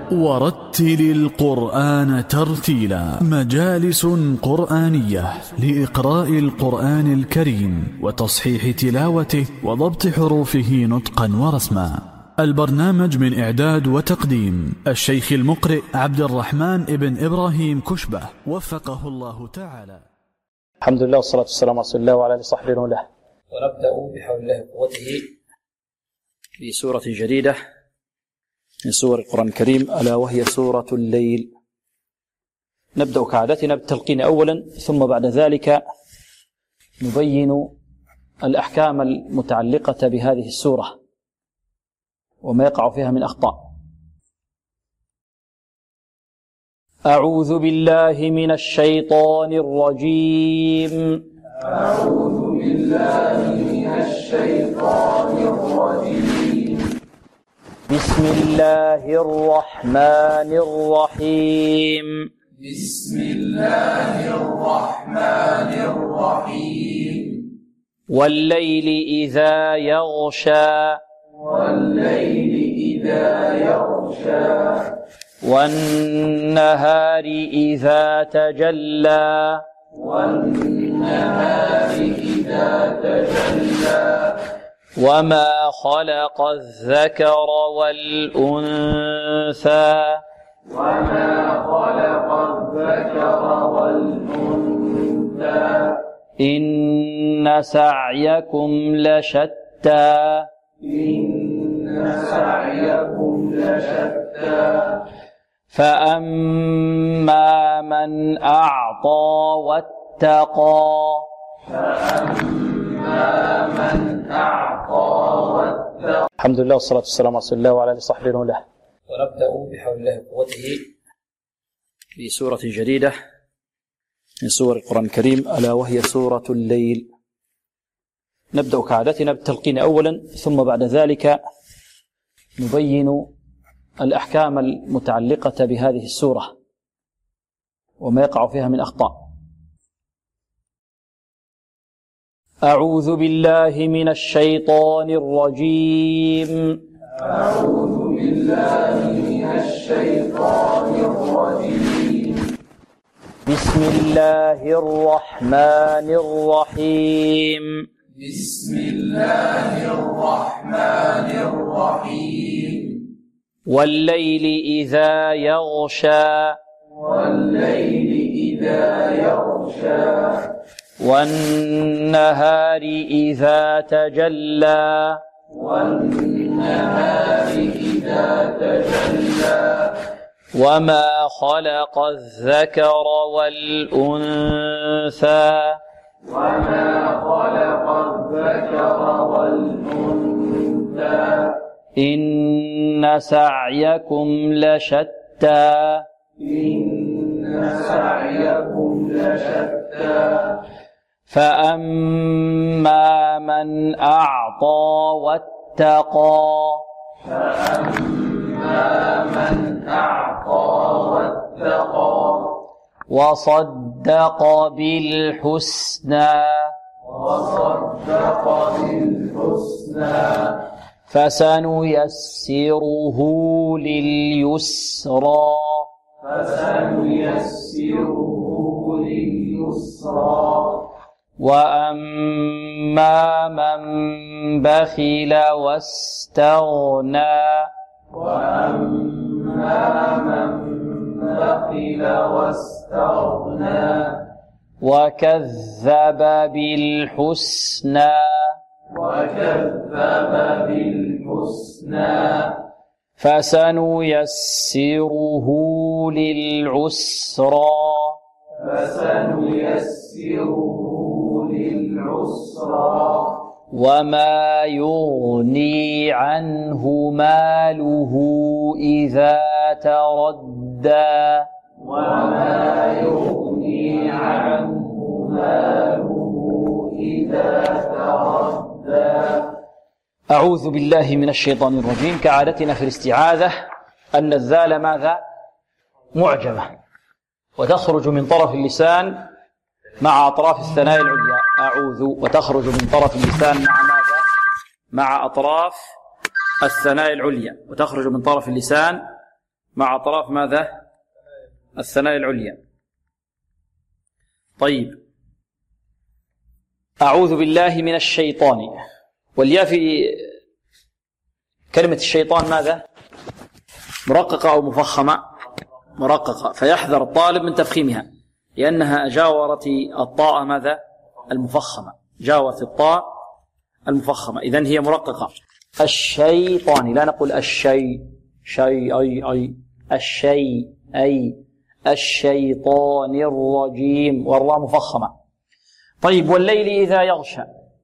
ورتل القرآن ترتيلا. مجالس قرآنية لإقراء القرآن الكريم وتصحيح تلاوته وضبط حروفه نطقا ورسما. البرنامج من إعداد وتقديم الشيخ المقرئ عبد الرحمن ابن إبراهيم كشبة وفقه الله تعالى. الحمد لله والصلاة والسلام على رسول الله وعلى آله وصحبه وله. ونبدأ بحول الله وقوته بسورة جديدة من سور القرآن الكريم، ألا وهي سورة الليل. نبدأ كعادتنا بالتلقين أولا، ثم بعد ذلك نبين الأحكام المتعلقة بهذه السورة وما يقع فيها من أخطاء. أعوذ بالله من الشيطان الرجيم. أعوذ بالله من الشيطان الرجيم. بسم الله الرحمن الرحيم. بسم الله الرحمن الرحيم. والليل إذا يغشى. والليل إذا يغشى. والنهار إذا تجلى. والنهار إذا تجلى. وما خلق الذكر والأنثى. وما خلق الذكر والأنثى. إن سعيكم لشتى. إن سعيكم لشتى. فأما من أعطى واتقى. فأما من أعطى واتقى. الحمد لله والصلاة والسلام على رسول الله وعلى آله وصحبه وله. ونبدأ بحول الله وقوته بسورة جديدة من سور القرآن الكريم، ألا وهي سورة الليل. نبدأ كعادتنا بالتلقين أولا، ثم بعد ذلك نبين الأحكام المتعلقة بهذه السورة وما يقع فيها من أخطاء. أعوذ بالله من الشيطان الرجيم. أعوذ بالله من الشيطان الرجيم. بسم الله الرحمن الرحيم. بسم الله الرحمن الرحيم. والليل إذا يغشى. والليل إذا يغشى. والنهار إذا تجلى. والنهار إذا تجلى. وما خلق الذكر والأنثى. وما خلق الذكر والأنثى. إن سعيكم لشتى. إن سعيكم لشتى. فأما من أعطى واتقى. فأما من أعطى واتقى. وصدق بالحسنى. وصدق بالحسنى. فسنيسره لليسرى. فسنيسره لليسرى. وأما من بخل واستغنى. وأما من بخل واستغنى. وكذب بالحسنى. وكذب بالحسنى. فسنيسره للعسرى. فسنيسره للعسرى. وما يغني عنه ماله إذا تردى. وما يغني عنه ماله إذا تردى. أعوذ بالله من الشيطان الرجيم. كعادتنا في الاستعاذة أن الذال ماذا؟ معجمة، وتخرج من طرف اللسان مع أطراف الثنايا العليا. أعوذ، وتخرج من طرف اللسان مع ماذا؟ مع أطراف الثنايا العليا، وتخرج من طرف اللسان مع أطراف ماذا؟ الثنايا العليا. طيب، أعوذ بالله من الشيطان، والياء في كلمة الشيطان ماذا؟ مرققة أو مفخمة؟ مرققة، فيحذر الطالب من تفخيمها لأنها جاورت الطاء ماذا؟ المفخمة، جاورت الطاء المفخمة، إذن هي مرققة. الشيطان، لا نقول الشيء شيء أي الشيء أي الشيطان الرجيم، والراء مفخمة. طيب، والليل إذا يغشى،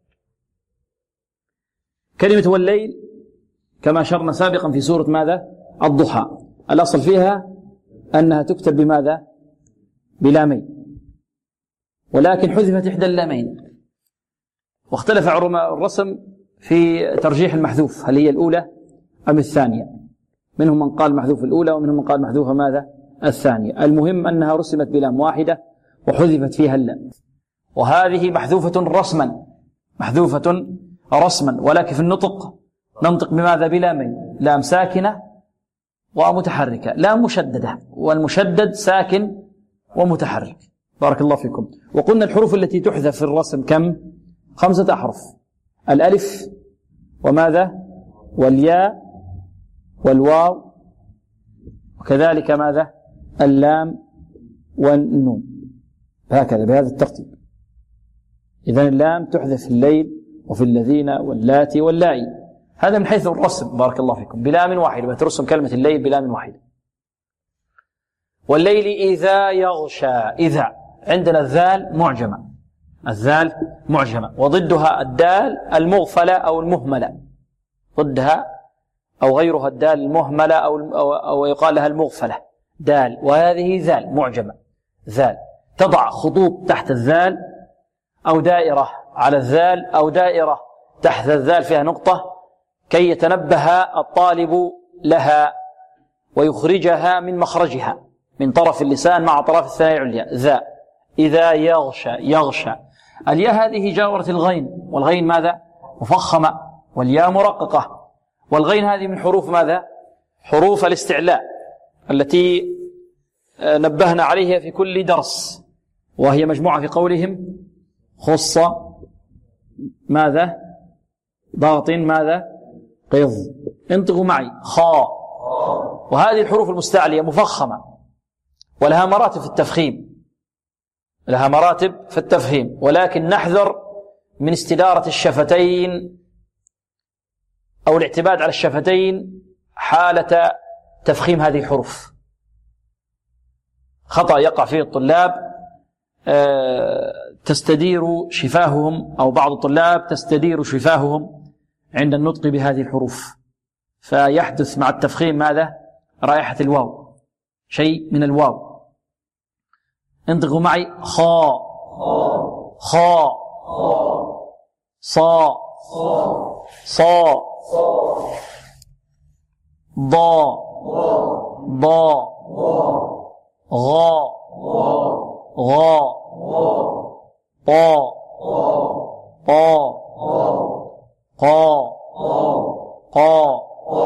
كلمة والليل كما أشرنا سابقا في سورة ماذا؟ الضحى، الأصل فيها أنها تكتب بماذا؟ بلامين، ولكن حذفت إحدى اللامين، واختلف علماء الرسم في ترجيح المحذوف، هل هي الأولى أم الثانية؟ منهم من قال محذوف الأولى ومنهم من قال محذوفة ماذا؟ الثانية. المهم أنها رسمت بلام واحدة وحذفت فيها اللام، وهذه محذوفة رسما، محذوفة رسما، ولكن في النطق ننطق بماذا؟ بلامين، لام ساكنة ومتحركة، لام مشددة، والمشدد ساكن ومتحرك. بارك الله فيكم. وقلنا الحروف التي تحذف في الرسم كم؟ 5 أحرف: الألف وماذا؟ والياء والواو، وكذلك ماذا؟ اللام والنون، هكذا بهذا الترتيب. إذن اللام تحذف في الليل وفي الذين واللاتي واللائي، هذا من حيث الرسم. بارك الله فيكم، بلام واحدة، بترسم كلمة الليل بلام واحدة. والليل إذا يغشى، إذا عندنا الذال معجمة، الذال معجمة، وضدها الدال المغفلة أو المهملة، ضدها أو غيرها الدال المهملة أو يقال لها المغفلة دال، وهذه ذال معجمة. ذال تضع خطوط تحت الذال، أو دائرة على الذال، أو دائرة تحت الذال فيها نقطة، كي يتنبه الطالب لها ويخرجها من مخرجها من طرف اللسان مع طرف الثنايا العليا. ذا إذا يغشى، يغشى. الياء هذه جاورت الغين، والغين ماذا؟ مفخمة، والياء مرققة، والغين هذه من حروف ماذا؟ حروف الاستعلاء التي نبهنا عليها في كل درس، وهي مجموعة في قولهم خص ماذا؟ ضغط ماذا؟ قض. انطقوا معي: خاء. وهذه الحروف المستعلية مفخمة، ولها مراتب في التفخيم، لها مراتب في التفخيم، ولكن نحذر من استدارة الشفتين أو الاعتماد على الشفتين حالة تفخيم هذه الحروف. خطأ يقع فيه الطلاب، تستدير شفاههم، أو بعض الطلاب تستدير شفاههم عند النطق بهذه الحروف، فيحدث مع التفخيم ماذا؟ رائحة الواو، شيء من الواو. انطقوا معي: خاء، خاء، صاء، صاء، ضاء، ضاء، غاء، غاء، طاء، طاء، قاء، قاء،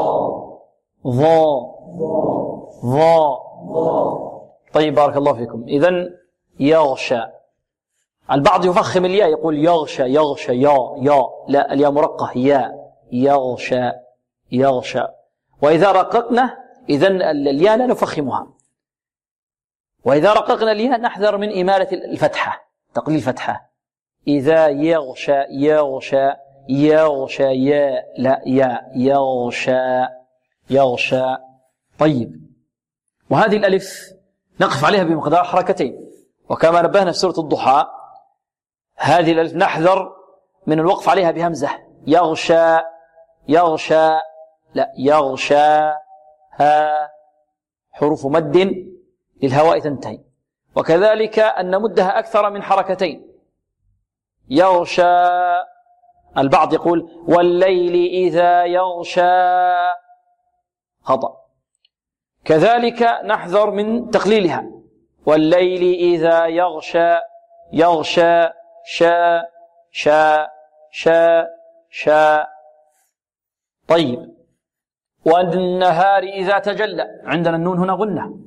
ظاء، ظاء. طيب، بارك الله فيكم. إذن يغشى. البعض يفخم الياء يقول يغشى، يغشى، يا، لا، الياء مرقة، يا، يغشى، يغشى. وإذا رققنا إذن الياء لا نفخمها، وإذا رققنا الياء نحذر من إمالة الفتحة، تقليل الفتحة. إذا يغشى، يغشى، يغشى، يا، لا، يا، يغشى، يغشى. طيب، وهذه الألف نقف عليها بمقدار حركتين، وكما نبهنا في سورة الضحى هذه الألف نحذر من الوقف عليها بهمزة. يغشى، يغشى، لا، يغشى، ها، حروف مد للهواء تنتهي، وكذلك أن نمدها أكثر من حركتين. يغشى. البعض يقول والليل إذا يغشى، خطأ. كذلك نحذر من تقليلها، والليل إذا يغشى، يغشى، شا، شا، شا، شا. طيب، والنهار إذا تجلى. عندنا النون هنا غنة،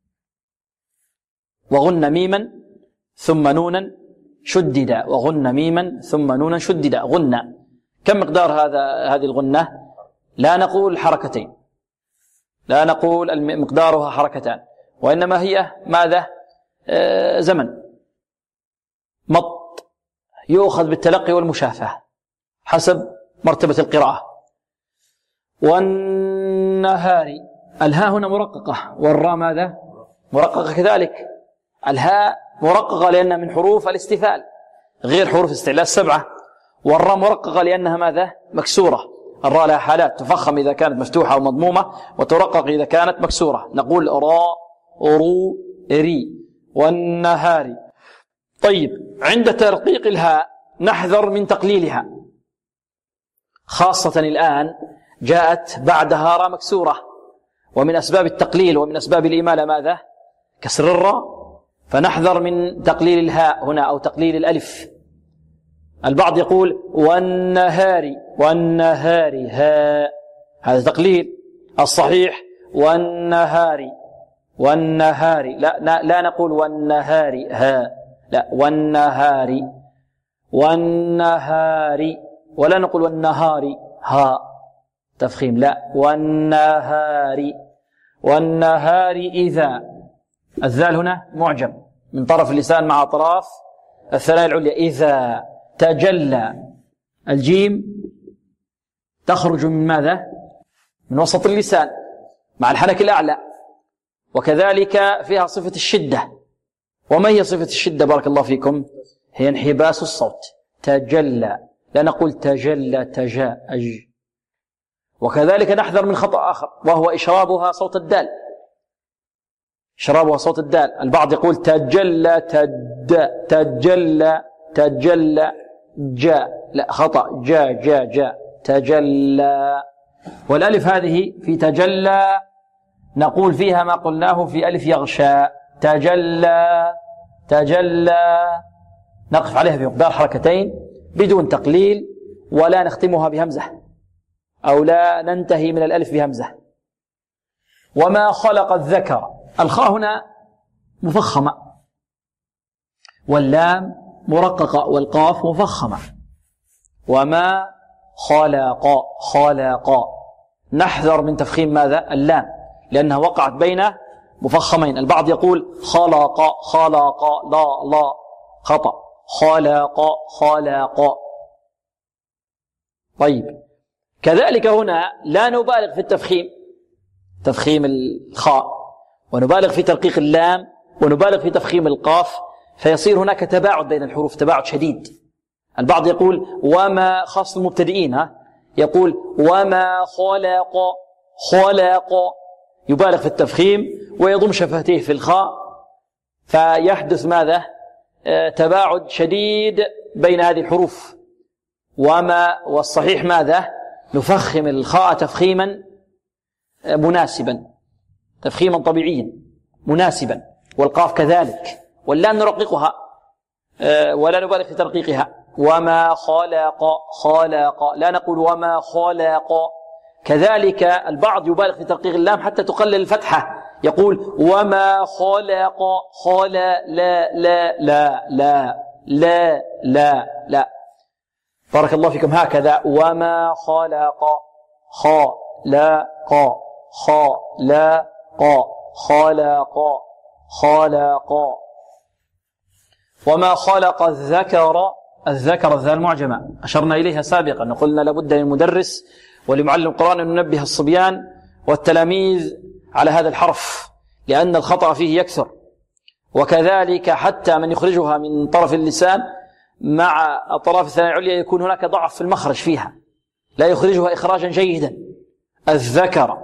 وغن ميما ثم نونا شددا، وغن ميما ثم نونا شددا، غنة. كم مقدار هذه الغنة؟ لا نقول حركتين، لا نقول مقدارها حركتان، وإنما هي ماذا؟ زمن مط، يؤخذ بالتلقي والمشافهة حسب مرتبة القراءة. والنهار، الهاء هنا مرققة، والراء ماذا؟ مرققة كذلك. الهاء مرققة لأنها من حروف الاستفال غير حروف الاستعلاء السبعة، والراء مرققة لأنها ماذا؟ مكسورة. الراء لها حالات، تفخم إذا كانت مفتوحة أو مضمومة، وترقق إذا كانت مكسورة. نقول راء، رو، ري. والنهار. طيب، عند ترقيق الهاء نحذر من تقليلها، خاصة الآن جاءت بعدها راء مكسورة، ومن أسباب التقليل ومن أسباب الإمالة ماذا؟ كسر الراء، فنحذر من تقليل الهاء هنا أو تقليل الألف. البعض يقول والنهار، والنهار هاء، هذا تقليل. الصحيح والنهار، والنهار، لا نقول والنهار هاء، لا، والنهار، والنهار، ولا نقول والنهار هاء تفخيم، لا، والنهار. والنهار إذا، الذال هنا معجم من طرف اللسان مع أطراف الثنايا العليا، إذا تجلى. الجيم تخرج من ماذا؟ من وسط اللسان مع الحنك الأعلى، وكذلك فيها صفة الشدة. وما هي صفة الشدة بارك الله فيكم؟ هي انحباس الصوت، تجلى، لا نقول تجلى تجاء أج. وكذلك نحذر من خطأ آخر، وهو إشرابها صوت الدال، إشرابها صوت الدال. البعض يقول تجلى تجلى تجلى جاء، لا، خطأ، جاء تجلى. والألف هذه في تجلى نقول فيها ما قلناه في ألف يغشى، تجلى تجلى، نقف عليها بمقدار حركتين بدون تقليل، ولا نختمها بهمزة أو لا ننتهي من الألف بهمزة. وما خلق الذكر، الخاء هنا مفخمة، واللام مرققة، والقاف مفخمة. وما خلق، نحذر من تفخيم ماذا؟ اللام، لأنها وقعت بين مفخمين. البعض يقول خلق لا خطأ، خلق. طيب، كذلك هنا لا نبالغ في التفخيم، تفخيم الخاء، ونبالغ في ترقيق اللام، ونبالغ في تفخيم القاف، فيصير هناك تباعد بين الحروف، تباعد شديد. البعض يقول وما، خاص المبتدئين، يقول وما خلق، يبالغ في التفخيم ويضم شفتيه في الخاء، فيحدث ماذا؟ تباعد شديد بين هذه الحروف. وما، والصحيح ماذا؟ نفخم الخاء تفخيما مناسبا، تفخيما طبيعيا مناسبا، والقاف كذلك، واللام نرققها ولا نبالغ في ترقيقها. وما خلق، لا نقول وما خلق. كذلك البعض يبالغ في ترقيق اللام حتى تقلل الفتحة، يقول وما خلق لا. بارك الله فيكم، هكذا وما خلق، خلق. وما خلق الذكر، الذال معجمة أشرنا إليها سابقا، قلنا لابد للمدرس ولمعلم القرآن أن ننبه الصبيان والتلاميذ على هذا الحرف، لأن الخطأ فيه يكثر. وكذلك حتى من يخرجها من طرف اللسان مع أطراف الثنايا العليا يكون هناك ضعف في المخرج فيها، لا يخرجها إخراجا جيدا. الذكر،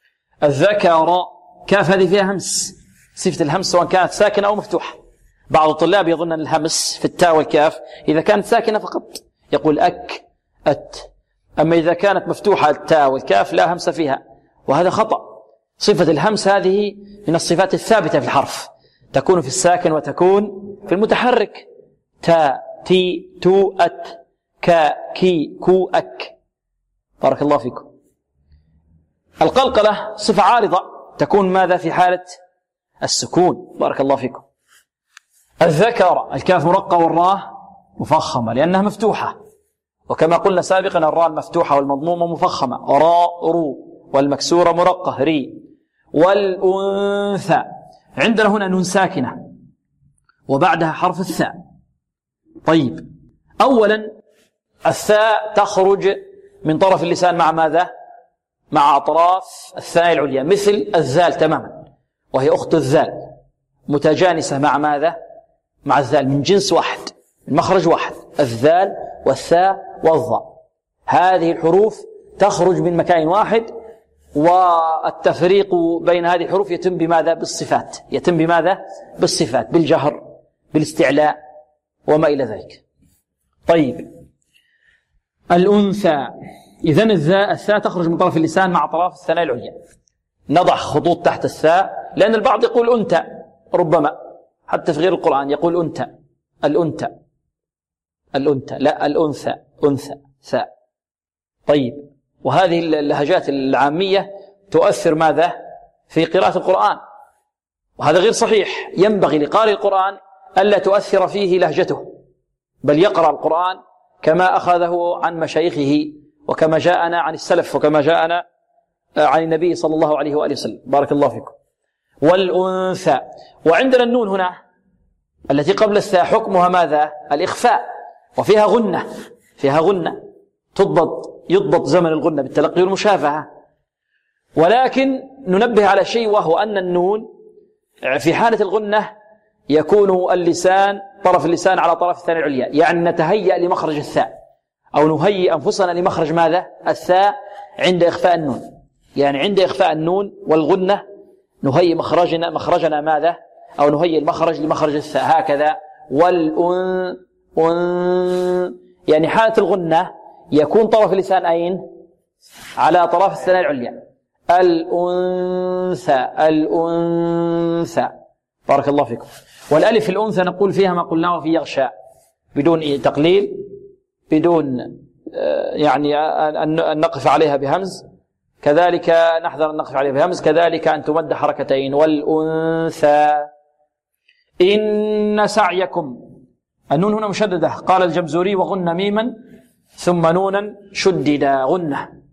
كاف هذه فيها همس، صفة الهمس سواء كانت ساكنة أو مفتوحة. بعض الطلاب يظن أن الهمس في التاء والكاف إذا كانت ساكنة فقط يقول أك، أت، أما إذا كانت مفتوحة التاء والكاف لا همس فيها، وهذا خطأ. صفة الهمس هذه من الصفات الثابتة في الحرف، تكون في الساكن وتكون في المتحرك، تا، تي، تو، أت، كا، كي، كو، أك. بارك الله فيكم. القلقلة صفة عارضة تكون ماذا في حالة السكون؟ بارك الله فيكم. الذكر الكاف مرقة والراء مفخمة لأنها مفتوحة، وكما قلنا سابقا الراء المفتوحة والمضمومة مفخمة، راء رو، والمكسورة مرقة ري. والأنثى عندنا هنا نون ساكنة وبعدها حرف الثاء. طيب، أولا الثاء تخرج من طرف اللسان مع ماذا؟ مع أطراف الثاء العليا، مثل الذال تماما، وهي أخت الذال، متجانسة مع ماذا؟ مع الذال، من جنس واحد، من مخرج واحد، الذال والثاء والظاء. هذه الحروف تخرج من مكان واحد، والتفريق بين هذه الحروف يتم بماذا؟ بالصفات. يتم بماذا؟ بالصفات، بالجهر، بالاستعلاء، وما إلى ذلك. طيب، الأنثى، إذن الثاء تخرج من طرف اللسان مع أطراف الثنايا العليا. نضع خطوط تحت الثاء، لأن البعض يقول أنثى، ربما حتى في غير القرآن يقول أنثى، الأنثى، الأنثى، لا الأنثى، أنثى ثاء. طيب، وهذه اللهجات العامية تؤثر ماذا؟ في قراءة القرآن، وهذا غير صحيح. ينبغي لقارئ القرآن ألا تؤثر فيه لهجته، بل يقرأ القرآن كما أخذه عن مشايخه، وكما جاءنا عن السلف، وكما جاءنا عن النبي صلى الله عليه وآله وسلم. بارك الله فيكم. والأنثى، وعندنا النون هنا التي قبل الثاء حكمها ماذا؟ الإخفاء، وفيها غنة، فيها غنة يضبط زمن الغنة بالتلقي والمشافهة. ولكن ننبه على شيء، وهو أن النون في حالة الغنة يكون اللسان، طرف اللسان على طرف الثاني العليا، يعني نتهيأ لمخرج الثاء، أو نهيئ أنفسنا لمخرج ماذا؟ الثاء عند إخفاء النون. يعني عند إخفاء النون والغنة نهيئ مخرجنا ماذا؟ أو نهيئ المخرج لمخرج الثاء، هكذا. يعني حالة الغنة يكون طرف اللسان أين؟ على طرف الثنايا العليا. الأنثى، الأنثى، بارك الله فيكم. والألف الأنثى نقول فيها ما قلناه في يغشى، بدون تقليل، بدون يعني أن نقف عليها بهمز، كذلك نحذر أن نقف عليها بهمز، كذلك أن تمد حركتين. والأنثى. إن سعيكم، النون هنا مشددة، قال الجمزوري: وغن ميما ثم نونا شددا غنة.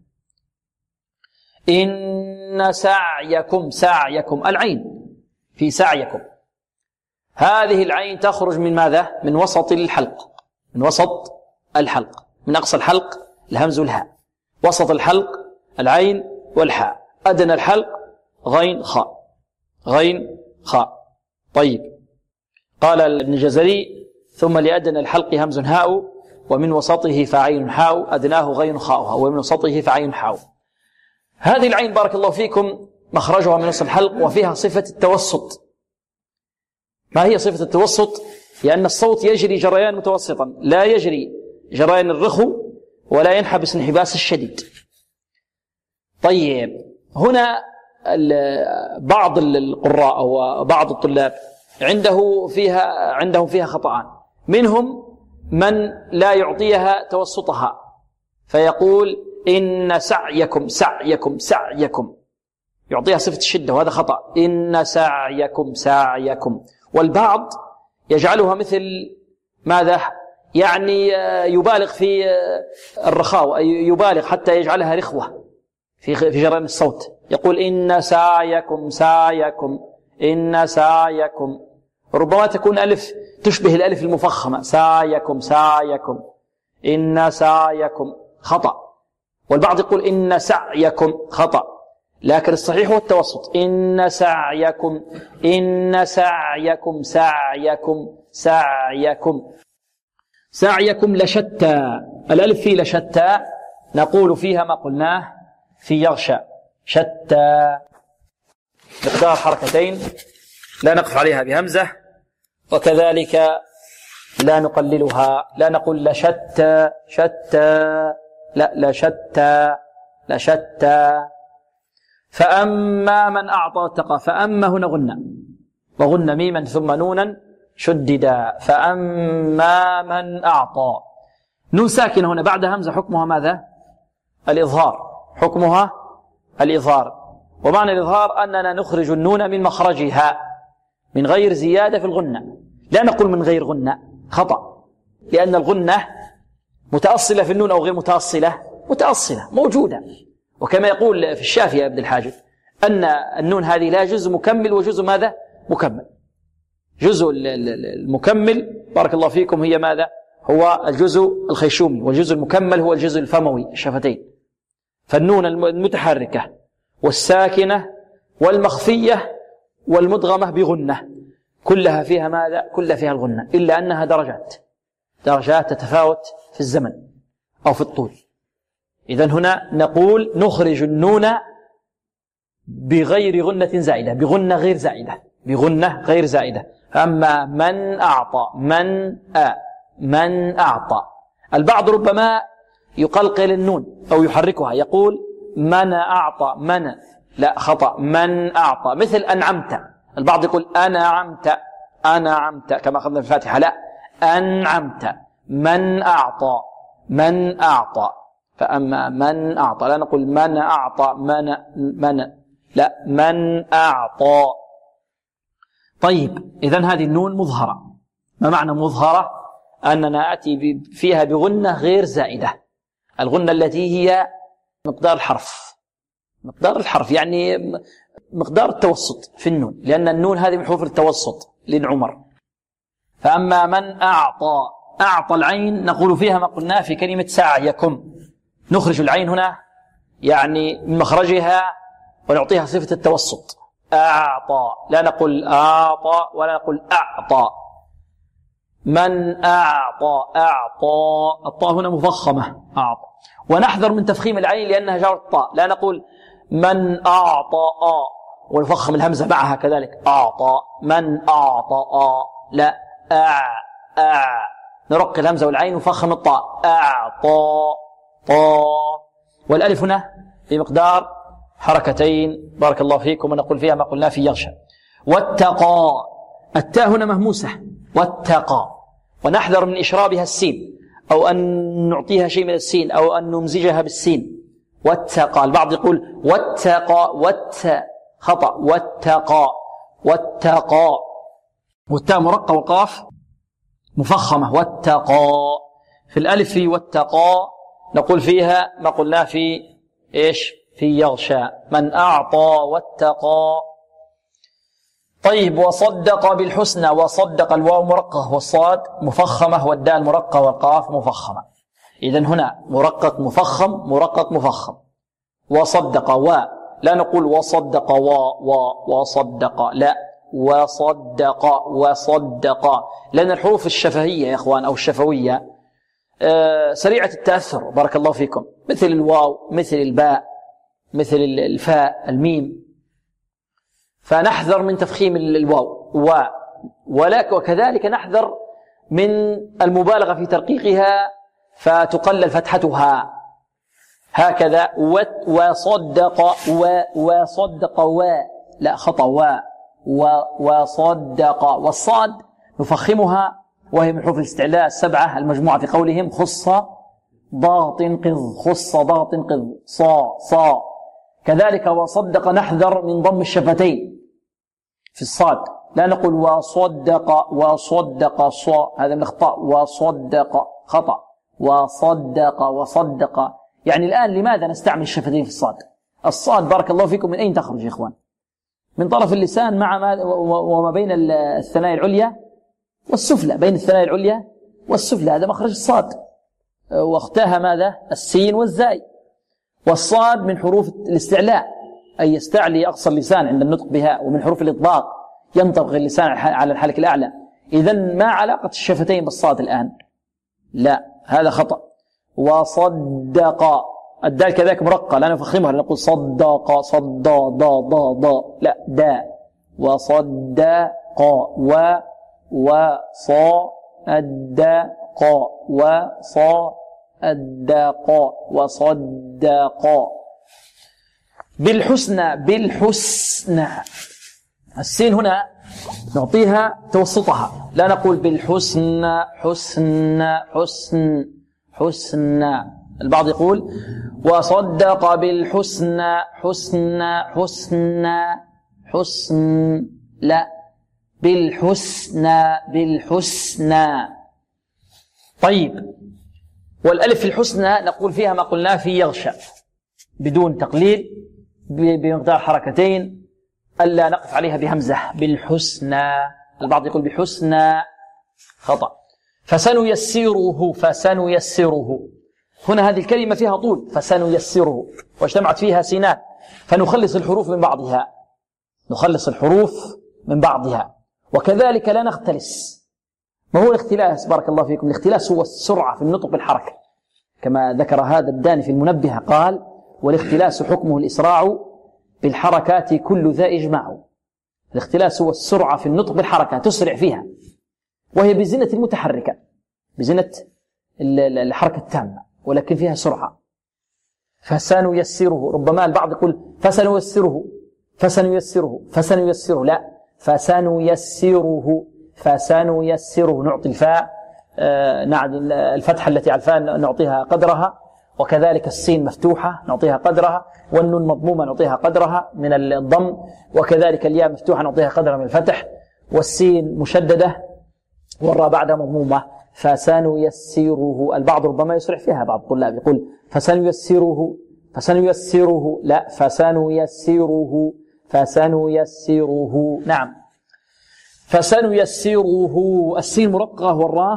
إن سعيكم، سعيكم العين في سعيكم، هذه العين تخرج من ماذا؟ من وسط الحلق، من وسط الحلق، من أقصى الحلق الهمز والهاء، وسط الحلق العين والحاء، أدنى الحلق غين خاء، غين خاء. طيب، قال ابن الجزري: ثم لأدنى الحلق همز هاء، ومن وسطه فعين حاء، أدناه غين خاؤها، ومن وسطه فعين حاء. هذه العين بارك الله فيكم مخرجها من وسط الحلق، وفيها صفة التوسط. ما هي صفة التوسط؟ لأن الصوت يجري جريان متوسطا، لا يجري جريان الرخو ولا ينحبس انحباس الشديد. طيب، هنا بعض القراء أو بعض الطلاب عندهم فيها خطأان. منهم من لا يعطيها توسطها، فيقول: إن سعيكم، سعيكم، سعيكم، يعطيها صفة الشدة، وهذا خطأ. إن سعيكم، سعيكم. والبعض يجعلها مثل ماذا؟ يعني يبالغ في الرخاء، يبالغ حتى يجعلها رخوة في جريان الصوت، يقول: إن سعيكم، سعيكم، إن سعيكم. ربما تكون ألف تشبه الألف المفخمة، سعيكم، سعيكم، إن سعيكم، خطأ. والبعض يقول: إن سعيكم، خطأ. لكن الصحيح هو التوسط، إن سعيكم، إن سعيكم، سعيكم، سعيكم. سعيكم لشتى، الألف في لشتى نقول فيها ما قلناه في يغشى، شتى، مقدار حركتين لا نقف عليها بهمزة، وكذلك لا نقللها، لا نقول لشتى، شتى، لا، لشتى، لشتى. فأما من أعطى واتقى، فأما هنا غنى، وغنى ميما ثم نونا شددا. فأما من أعطى، نون ساكنة هنا بعد همزة، حكمها ماذا؟ الإظهار، حكمها الإظهار. ومعنى الإظهار أننا نخرج النون من مخرجها من غير زيادة في الغنة، لا نقول من غير غنة، خطأ، لأن الغنة متأصلة في النون أو غير متأصلة؟ متأصلة موجودة. وكما يقول في الشافعي ابن الحاجب أن النون هذه لا جزء مكمل وجزء ماذا؟ مكمل. جزء المكمل بارك الله فيكم هي ماذا؟ هو الجزء الخيشومي، والجزء المكمل هو الجزء الفموي الشفتين. فالنون المتحركة والساكنة والمخفية والمدغمة بغنة كلها فيها ماذا؟ كلها فيها الغنة، إلا أنها درجات تتفاوت في الزمن أو في الطول. إذن هنا نقول نخرج النون بغير غنة زائدة، بغنة غير زائدة. أما من أعطى، من أعطى. البعض ربما يقلقل النون أو يحركها، يقول من أعطى، من، لا خطأ، من أعطى. مثل أنعمت، البعض يقول أنعمت كما أخذنا في الفاتحة، لا، أنعمت. من أعطى. فأما من أعطى لا نقول من أعطى، لا، من أعطى. طيب، إذن هذه النون مظهرة. ما معنى مظهرة؟ أننا نأتي فيها بغنة غير زائدة، الغنة التي هي مقدار الحرف، يعني مقدار التوسط في النون، لأن النون هذه من حروف التوسط للعمر. فأما من أعطى العين نقول فيها ما قلنا في كلمة سعيكم، نخرج العين هنا يعني من مخرجها ونعطيها صفة التوسط، أعطى، لا نقول أعطى ولا نقول أعطى. من أعطى، الطاء هنا مفخمة، أعطى. ونحذر من تفخيم العين لأنها جارت الطاء، لا نقول من أعطى ونفخم الهمزة معها كذلك، أعطى، من أعطى، لا، نرق الهمزة والعين ونفخم الطاء، أعطى، والألف هنا بمقدار حركتين بارك الله فيكم، ونقول فيها ما قلنا في يغشى. واتقى، التاء هنا مهموسة، واتقى، ونحذر من إشرابها السين أو أن نعطيها شيء من السين أو أن نمزجها بالسين. واتقى، البعض يقول واتقى، خطأ، واتقى، والتاء مرقة والقاف مفخمة، واتقى. في الألف في واتقى نقول فيها ما قلنا في إيش؟ في يغشى، من أعطى واتقى. طيب، وصدق بالحسنى، وصدق الواو مرقة والصاد مفخمة والدال مرقة والقاف مفخمة. إذن هنا مرقق مفخم، وصدق، لا نقول وصدق وصدق، لا، وصدق، لأن الحروف الشفهية يا إخوان أو الشفوية سريعة التأثر بارك الله فيكم، مثل الواو، مثل الباء، مثل الفاء، الميم، فنحذر من تفخيم الواو وكذلك نحذر من المبالغة في ترقيقها فتقلل فتحتها، هكذا. وصدق لا خطأ، وصدق، والصاد نفخمها وهي من حروف الاستعلاء السبعة المجموعة في قولهم خص ضغط قض، صا. كذلك وصدق نحذر من ضم الشفتين في الصاد، لا نقول وصدق صا، هذا من الأخطاء، وصدق خطأ، وصدق. يعني الآن لماذا نستعمل الشفتين في الصاد بارك الله فيكم من أين تخرج يا إخوان؟ من طرف اللسان وما بين الثنايا العليا والسفلى، بين الثنايا العليا والسفلى، هذا مخرج الصاد، واختاها ماذا؟ السين والزاي. والصاد من حروف الاستعلاء، أي يستعلي أقصى اللسان عند النطق بها، ومن حروف الإطباق ينطبق اللسان على الحلق الأعلى. إذن ما علاقة الشفتين بالصاد الآن؟ لا، هذا خطأ. وصدق، الدال كذلك مرقة لا نفخمها، نقول صدق ضا، لا، دا. وصدق وصدق. بالحسنى، السين هنا نعطيها توسطها، لا نقول بالحسنى، حسن، البعض يقول وصدق بالحسنى، حسن، لا، بالحسنى. طيب، والألف في الحسنى نقول فيها ما قلناه في يغشى بدون تقليل بمقدار حركتين، ألا نقف عليها بهمزة، بالحسنى. البعض يقول بحسنى، خطأ. فسنيسره، هنا هذه الكلمة فيها طول، فسنيسره، واجتمعت فيها سينان، فنخلص الحروف من بعضها، وكذلك لا نختلس. ما هو الاختلاس؟ بارك الله فيكم. الاختلاس هو السرعة في النطق بالحركة، كما ذكر هذا الداني في المنبه، قال والاختلاس حكمه الإسراع بالحركات كل ذا إجماع. الاختلاس هو السرعة في النطق بالحركة، تسرع فيها، وهي بزنة المتحركة، بزنة الحركة التامة، ولكن فيها سرعة. فسنيسره، ربما البعض يقول فسنيسره، لا، فسنيسره، نعطي الفاء الفتحة التي على الفاء نعطيها قدرها، وكذلك السين مفتوحة نعطيها قدرها، والنون مضمومة نعطيها قدرها من الضم، وكذلك الياء مفتوحة نعطيها قدرها من الفتح، والسين مشددة والراء بعدها مضمومة. فسنيسره، البعض ربما يسرع فيها، بعض الطلاب يقول فسنيسره، لا، فسنيسره، نعم، فسنيسره. السين مرققة والراء